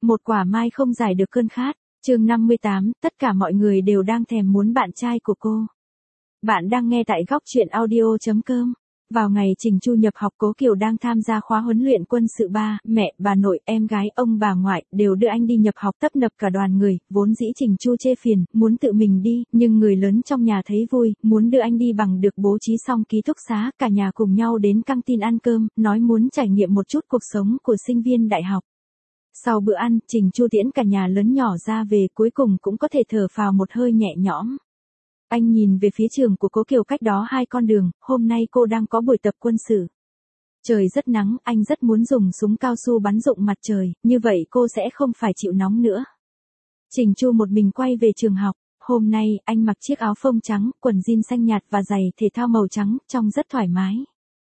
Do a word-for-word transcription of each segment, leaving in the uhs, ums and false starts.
Một quả mai không giải được cơn khát. Chương năm mươi tám, tất cả mọi người đều đang thèm muốn bạn trai của cô. Bạn đang nghe tại góc truyện audio chấm com. Vào ngày Trình Chu nhập học, Cố Kiều đang tham gia khóa huấn luyện quân sự. Ba, mẹ, bà nội, em gái, ông bà ngoại đều đưa anh đi nhập học, tấp nập cả đoàn người. Vốn dĩ Trình Chu chê phiền, muốn tự mình đi, nhưng người lớn trong nhà thấy vui, muốn đưa anh đi bằng được bố trí xong ký túc xá, cả nhà cùng nhau đến căng tin ăn cơm, nói muốn trải nghiệm một chút cuộc sống của sinh viên đại học. Sau bữa ăn, Trình Chu tiễn cả nhà lớn nhỏ ra về, cuối cùng cũng có thể thở phào một hơi nhẹ nhõm. Anh nhìn về phía trường của Cố Kiều cách đó hai con đường, hôm nay cô đang có buổi tập quân sự. Trời rất nắng, anh rất muốn dùng súng cao su bắn rụng mặt trời, như vậy cô sẽ không phải chịu nóng nữa. Trình Chu một mình quay về trường học, hôm nay anh mặc chiếc áo phông trắng, quần jean xanh nhạt và giày thể thao màu trắng, trông rất thoải mái.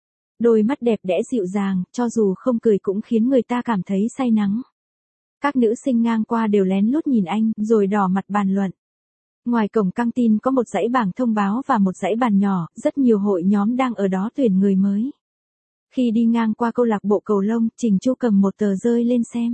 Đôi mắt đẹp đẽ dịu dàng, cho dù không cười cũng khiến người ta cảm thấy say nắng. Các nữ sinh ngang qua đều lén lút nhìn anh, rồi đỏ mặt bàn luận. Ngoài cổng căng tin có một dãy bảng thông báo và một dãy bàn nhỏ, rất nhiều hội nhóm đang ở đó tuyển người mới. Khi đi ngang qua câu lạc bộ cầu lông, Trình Chu cầm một tờ rơi lên xem.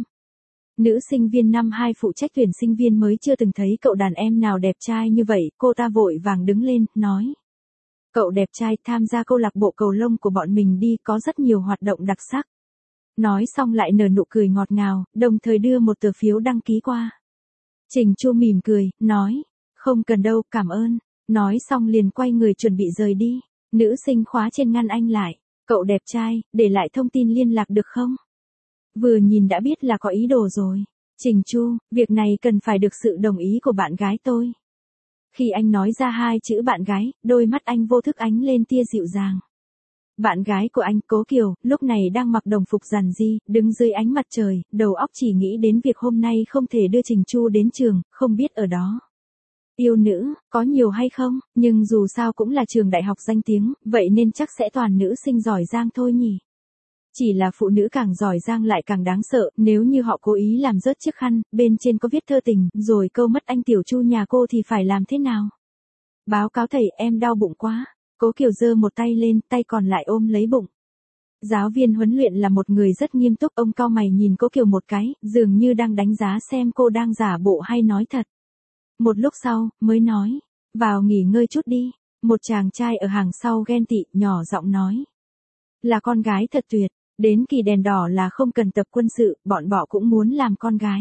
Nữ sinh viên năm hai phụ trách tuyển sinh viên mới chưa từng thấy cậu đàn em nào đẹp trai như vậy, cô ta vội vàng đứng lên, nói. Cậu đẹp trai, tham gia câu lạc bộ cầu lông của bọn mình đi, có rất nhiều hoạt động đặc sắc. Nói xong lại nở nụ cười ngọt ngào, đồng thời đưa một tờ phiếu đăng ký qua. Trình Chu mỉm cười, nói. Không cần đâu, cảm ơn. Nói xong liền quay người chuẩn bị rời đi. Nữ sinh khóa trên ngăn anh lại. Cậu đẹp trai, để lại thông tin liên lạc được không? Vừa nhìn đã biết là có ý đồ rồi. Trình Chu, việc này cần phải được sự đồng ý của bạn gái tôi. Khi anh nói ra hai chữ bạn gái, đôi mắt anh vô thức ánh lên tia dịu dàng. Bạn gái của anh, Cố Kiều, lúc này đang mặc đồng phục giản dị, đứng dưới ánh mặt trời, đầu óc chỉ nghĩ đến việc hôm nay không thể đưa Trình Chu đến trường, không biết ở đó. Yêu nữ, có nhiều hay không, nhưng dù sao cũng là trường đại học danh tiếng, vậy nên chắc sẽ toàn nữ sinh giỏi giang thôi nhỉ. Chỉ là phụ nữ càng giỏi giang lại càng đáng sợ, nếu như họ cố ý làm rớt chiếc khăn, bên trên có viết thơ tình, rồi câu mất anh tiểu Chu nhà cô thì phải làm thế nào? Báo cáo thầy, em đau bụng quá. Cố Kiều giơ một tay lên, tay còn lại ôm lấy bụng. Giáo viên huấn luyện là một người rất nghiêm túc, ông cau mày nhìn Cố Kiều một cái, dường như đang đánh giá xem cô đang giả bộ hay nói thật. Một lúc sau, mới nói, vào nghỉ ngơi chút đi. Một chàng trai ở hàng sau ghen tị, nhỏ giọng nói. Là con gái thật tuyệt, đến kỳ đèn đỏ là không cần tập quân sự, bọn bọ cũng muốn làm con gái.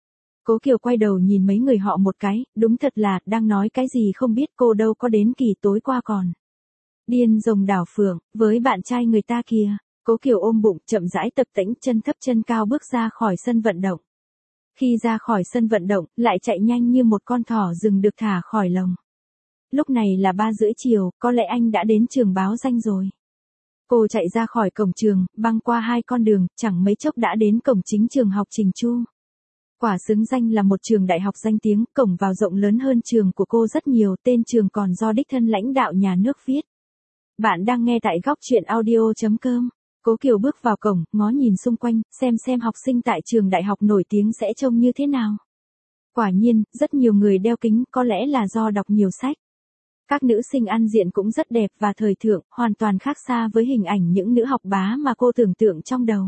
Cố Kiều quay đầu nhìn mấy người họ một cái, đúng thật là, đang nói cái gì không biết, cô đâu có đến kỳ tối qua còn. Điên rồng đảo phượng, với bạn trai người ta kìa. Cố Kiều ôm bụng, chậm rãi tập tễnh, chân thấp chân cao bước ra khỏi sân vận động. Khi ra khỏi sân vận động, lại chạy nhanh như một con thỏ rừng được thả khỏi lồng. Lúc này là ba rưỡi chiều, có lẽ anh đã đến trường báo danh rồi. Cô chạy ra khỏi cổng trường, băng qua hai con đường, chẳng mấy chốc đã đến cổng chính trường học Trình Chu. Quả xứng danh là một trường đại học danh tiếng, cổng vào rộng lớn hơn trường của cô rất nhiều, tên trường còn do đích thân lãnh đạo nhà nước viết. Bạn đang nghe tại góc truyện audio chấm com. Cố Kiều bước vào cổng, ngó nhìn xung quanh, xem xem học sinh tại trường đại học nổi tiếng sẽ trông như thế nào. Quả nhiên, rất nhiều người đeo kính, có lẽ là do đọc nhiều sách. Các nữ sinh ăn diện cũng rất đẹp và thời thượng, hoàn toàn khác xa với hình ảnh những nữ học bá mà cô tưởng tượng trong đầu.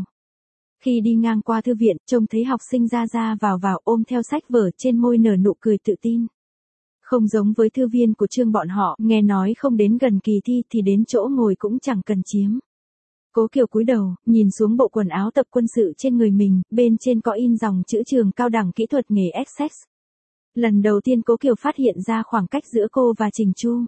Khi đi ngang qua thư viện, trông thấy học sinh ra ra vào vào ôm theo sách vở, trên môi nở nụ cười tự tin. Không giống với thư viên của trường bọn họ, nghe nói không đến gần kỳ thi thì đến chỗ ngồi cũng chẳng cần chiếm. Cố Kiều cúi đầu, nhìn xuống bộ quần áo tập quân sự trên người mình, bên trên có in dòng chữ trường cao đẳng kỹ thuật nghề Essex. Lần đầu tiên Cố Kiều phát hiện ra khoảng cách giữa cô và Trình Chu.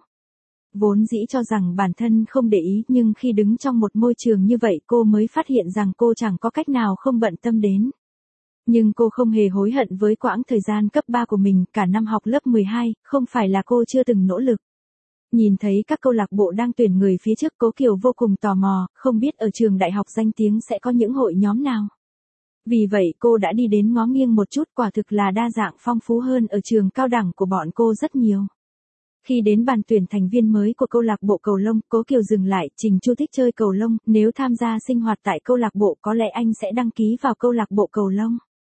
Vốn dĩ cho rằng bản thân không để ý, nhưng khi đứng trong một môi trường như vậy cô mới phát hiện rằng cô chẳng có cách nào không bận tâm đến. Nhưng cô không hề hối hận với quãng thời gian cấp ba của mình, cả năm học lớp mười hai, không phải là cô chưa từng nỗ lực. Nhìn thấy các câu lạc bộ đang tuyển người phía trước, Cố Kiều vô cùng tò mò, không biết ở trường đại học danh tiếng sẽ có những hội nhóm nào. Vì vậy cô đã đi đến ngó nghiêng một chút, quả thực là đa dạng phong phú hơn ở trường cao đẳng của bọn cô rất nhiều. Khi đến bàn tuyển thành viên mới của câu lạc bộ cầu lông, Cố Kiều dừng lại, Trình Chu thích chơi cầu lông, nếu tham gia sinh hoạt tại câu lạc bộ có lẽ anh sẽ đăng ký vào câu lạc bộ cầu lông.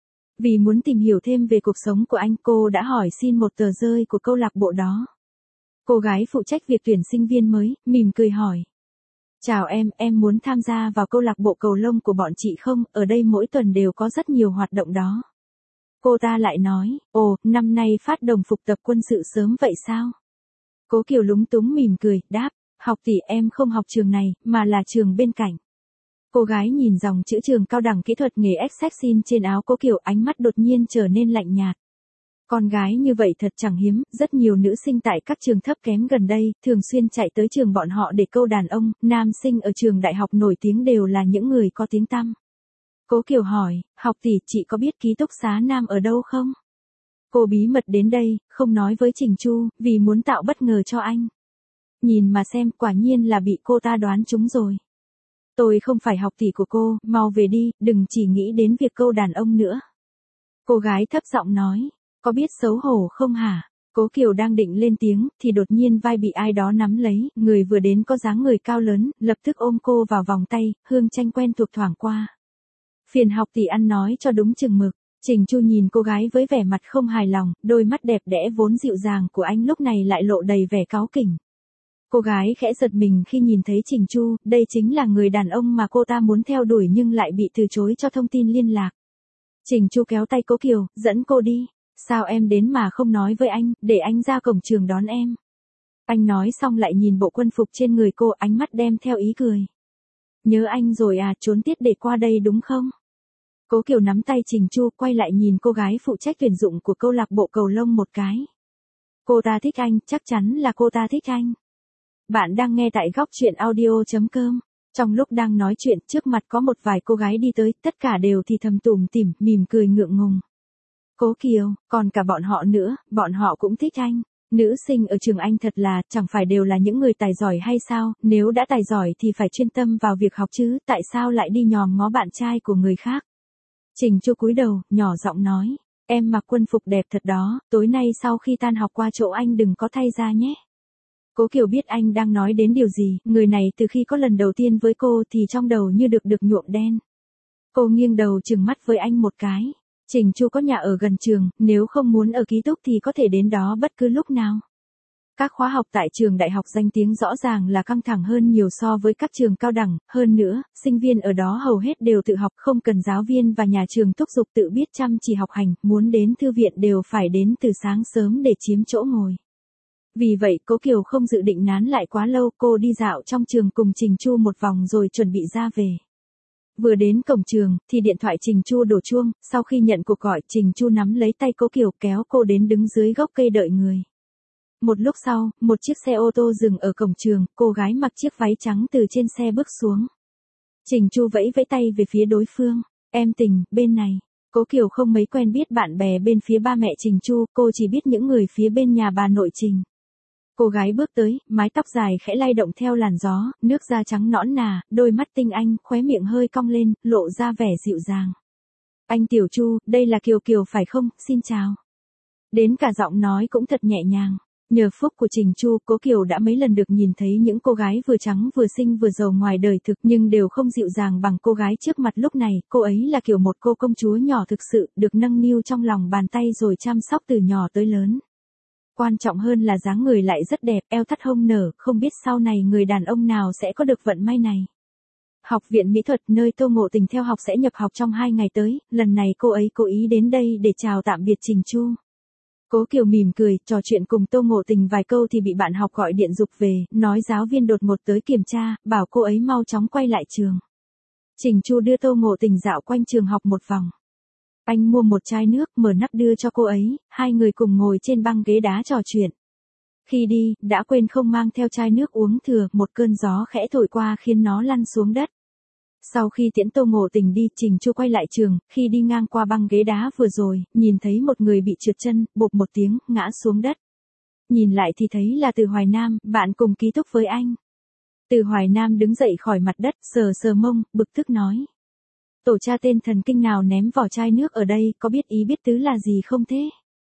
Vì muốn tìm hiểu thêm về cuộc sống của anh, cô đã hỏi xin một tờ rơi của câu lạc bộ đó. Cô gái phụ trách việc tuyển sinh viên mới, mỉm cười hỏi. Chào em, em muốn tham gia vào câu lạc bộ cầu lông của bọn chị không? Ở đây mỗi tuần đều có rất nhiều hoạt động đó. Cô ta lại nói, ồ, năm nay phát đồng phục tập quân sự sớm vậy sao? Cố Kiều lúng túng mỉm cười, đáp, học tỷ em không học trường này, mà là trường bên cạnh. Cô gái nhìn dòng chữ trường cao đẳng kỹ thuật nghề Excelsin trên áo Cố Kiều, ánh mắt đột nhiên trở nên lạnh nhạt. Con gái như vậy thật chẳng hiếm, rất nhiều nữ sinh tại các trường thấp kém gần đây, thường xuyên chạy tới trường bọn họ để câu đàn ông, nam sinh ở trường đại học nổi tiếng đều là những người có tiếng tăm. Cố Kiều hỏi, học tỷ chị có biết ký túc xá nam ở đâu không? Cô bí mật đến đây, không nói với Trình Chu, vì muốn tạo bất ngờ cho anh. Nhìn mà xem, quả nhiên là bị cô ta đoán trúng rồi. Tôi không phải học tỷ của cô, mau về đi, đừng chỉ nghĩ đến việc câu đàn ông nữa. Cô gái thấp giọng nói, có biết xấu hổ không hả? Cố Kiều đang định lên tiếng, thì đột nhiên vai bị ai đó nắm lấy, người vừa đến có dáng người cao lớn, lập tức ôm cô vào vòng tay, hương tranh quen thuộc thoảng qua. Phiền học tỷ ăn nói cho đúng chừng mực. Trình Chu nhìn cô gái với vẻ mặt không hài lòng, đôi mắt đẹp đẽ vốn dịu dàng của anh lúc này lại lộ đầy vẻ cáu kỉnh. Cô gái khẽ giật mình khi nhìn thấy Trình Chu, đây chính là người đàn ông mà cô ta muốn theo đuổi nhưng lại bị từ chối cho thông tin liên lạc. Trình Chu kéo tay Cố Kiều, dẫn cô đi. Sao em đến mà không nói với anh, để anh ra cổng trường đón em. Anh nói xong lại nhìn bộ quân phục trên người cô, ánh mắt đem theo ý cười. Nhớ anh rồi à, trốn tiết để qua đây đúng không? Cố Kiều nắm tay Trình Chu, quay lại nhìn cô gái phụ trách tuyển dụng của câu lạc bộ cầu lông một cái. Cô ta thích anh, chắc chắn là cô ta thích anh. Bạn đang nghe tại góc truyện audio chấm com. Trong lúc đang nói chuyện, trước mặt có một vài cô gái đi tới, tất cả đều thì thầm tủm tỉm, mỉm cười ngượng ngùng. Cố Kiều, còn cả bọn họ nữa, bọn họ cũng thích anh. Nữ sinh ở trường anh thật là, chẳng phải đều là những người tài giỏi hay sao, nếu đã tài giỏi thì phải chuyên tâm vào việc học chứ, tại sao lại đi nhòm ngó bạn trai của người khác. Trình Chu cúi đầu, nhỏ giọng nói, em mặc quân phục đẹp thật đó, tối nay sau khi tan học qua chỗ anh đừng có thay ra nhé. Cố Kiều biết anh đang nói đến điều gì, người này từ khi có lần đầu tiên với cô thì trong đầu như được được nhuộm đen. Cô nghiêng đầu trừng mắt với anh một cái. Trình Chu có nhà ở gần trường, nếu không muốn ở ký túc thì có thể đến đó bất cứ lúc nào. Các khóa học tại trường đại học danh tiếng rõ ràng là căng thẳng hơn nhiều so với các trường cao đẳng, hơn nữa, sinh viên ở đó hầu hết đều tự học, không cần giáo viên và nhà trường thúc giục, tự biết chăm chỉ học hành, muốn đến thư viện đều phải đến từ sáng sớm để chiếm chỗ ngồi. Vì vậy Cố Kiều không dự định nán lại quá lâu, cô đi dạo trong trường cùng Trình Chu một vòng rồi chuẩn bị ra về. Vừa đến cổng trường, thì điện thoại Trình Chu đổ chuông, sau khi nhận cuộc gọi, Trình Chu nắm lấy tay Cố Kiều kéo cô đến đứng dưới gốc cây đợi người. Một lúc sau, một chiếc xe ô tô dừng ở cổng trường, cô gái mặc chiếc váy trắng từ trên xe bước xuống. Trình Chu vẫy vẫy tay về phía đối phương, em Tình, bên này. Cố Kiều không mấy quen biết bạn bè bên phía ba mẹ Trình Chu, cô chỉ biết những người phía bên nhà bà nội Trình. Cô gái bước tới, mái tóc dài khẽ lay động theo làn gió, nước da trắng nõn nà, đôi mắt tinh anh, khóe miệng hơi cong lên, lộ ra vẻ dịu dàng. Anh Tiểu Chu, đây là Kiều Kiều phải không, xin chào. Đến cả giọng nói cũng thật nhẹ nhàng. Nhờ phúc của Trình Chu, Cố Kiều đã mấy lần được nhìn thấy những cô gái vừa trắng vừa xinh vừa giàu ngoài đời thực nhưng đều không dịu dàng bằng cô gái trước mặt lúc này, cô ấy là kiểu một cô công chúa nhỏ thực sự, được nâng niu trong lòng bàn tay rồi chăm sóc từ nhỏ tới lớn. Quan trọng hơn là dáng người lại rất đẹp, eo thắt hông nở, không biết sau này người đàn ông nào sẽ có được vận may này. Học viện mỹ thuật nơi Tô Ngộ Tình theo học sẽ nhập học trong hai ngày tới, lần này cô ấy cố ý đến đây để chào tạm biệt Trình Chu. Cố Kiều mỉm cười, trò chuyện cùng Tô Ngộ Tình vài câu thì bị bạn học gọi điện giục về, nói giáo viên đột ngột tới kiểm tra, bảo cô ấy mau chóng quay lại trường. Trình Chu đưa Tô Ngộ Tình dạo quanh trường học một vòng. Anh mua một chai nước, mở nắp đưa cho cô ấy, hai người cùng ngồi trên băng ghế đá trò chuyện. Khi đi, đã quên không mang theo chai nước uống thừa, một cơn gió khẽ thổi qua khiến nó lăn xuống đất. Sau khi tiễn Tô Ngộ Tình đi, Trình Chu quay lại trường, khi đi ngang qua băng ghế đá vừa rồi, nhìn thấy một người bị trượt chân, bộp một tiếng, ngã xuống đất. Nhìn lại thì thấy là Từ Hoài Nam, bạn cùng ký túc với anh. Từ Hoài Nam đứng dậy khỏi mặt đất, sờ sờ mông, bực tức nói. Tổ cha tên thần kinh nào ném vỏ chai nước ở đây, có biết ý biết tứ là gì không thế?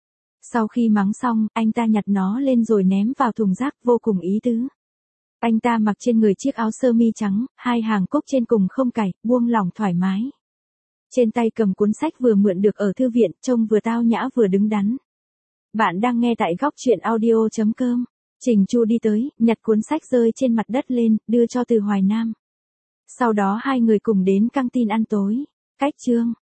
Sau khi mắng xong, anh ta nhặt nó lên rồi ném vào thùng rác, vô cùng ý tứ. Anh ta mặc trên người chiếc áo sơ mi trắng, hai hàng cúc trên cùng không cài, buông lỏng thoải mái. Trên tay cầm cuốn sách vừa mượn được ở thư viện, trông vừa tao nhã vừa đứng đắn. Bạn đang nghe tại góc truyện audio chấm com. Trình Chu đi tới, nhặt cuốn sách rơi trên mặt đất lên, đưa cho Từ Hoài Nam. Sau đó hai người cùng đến căng tin ăn tối. Cách chương.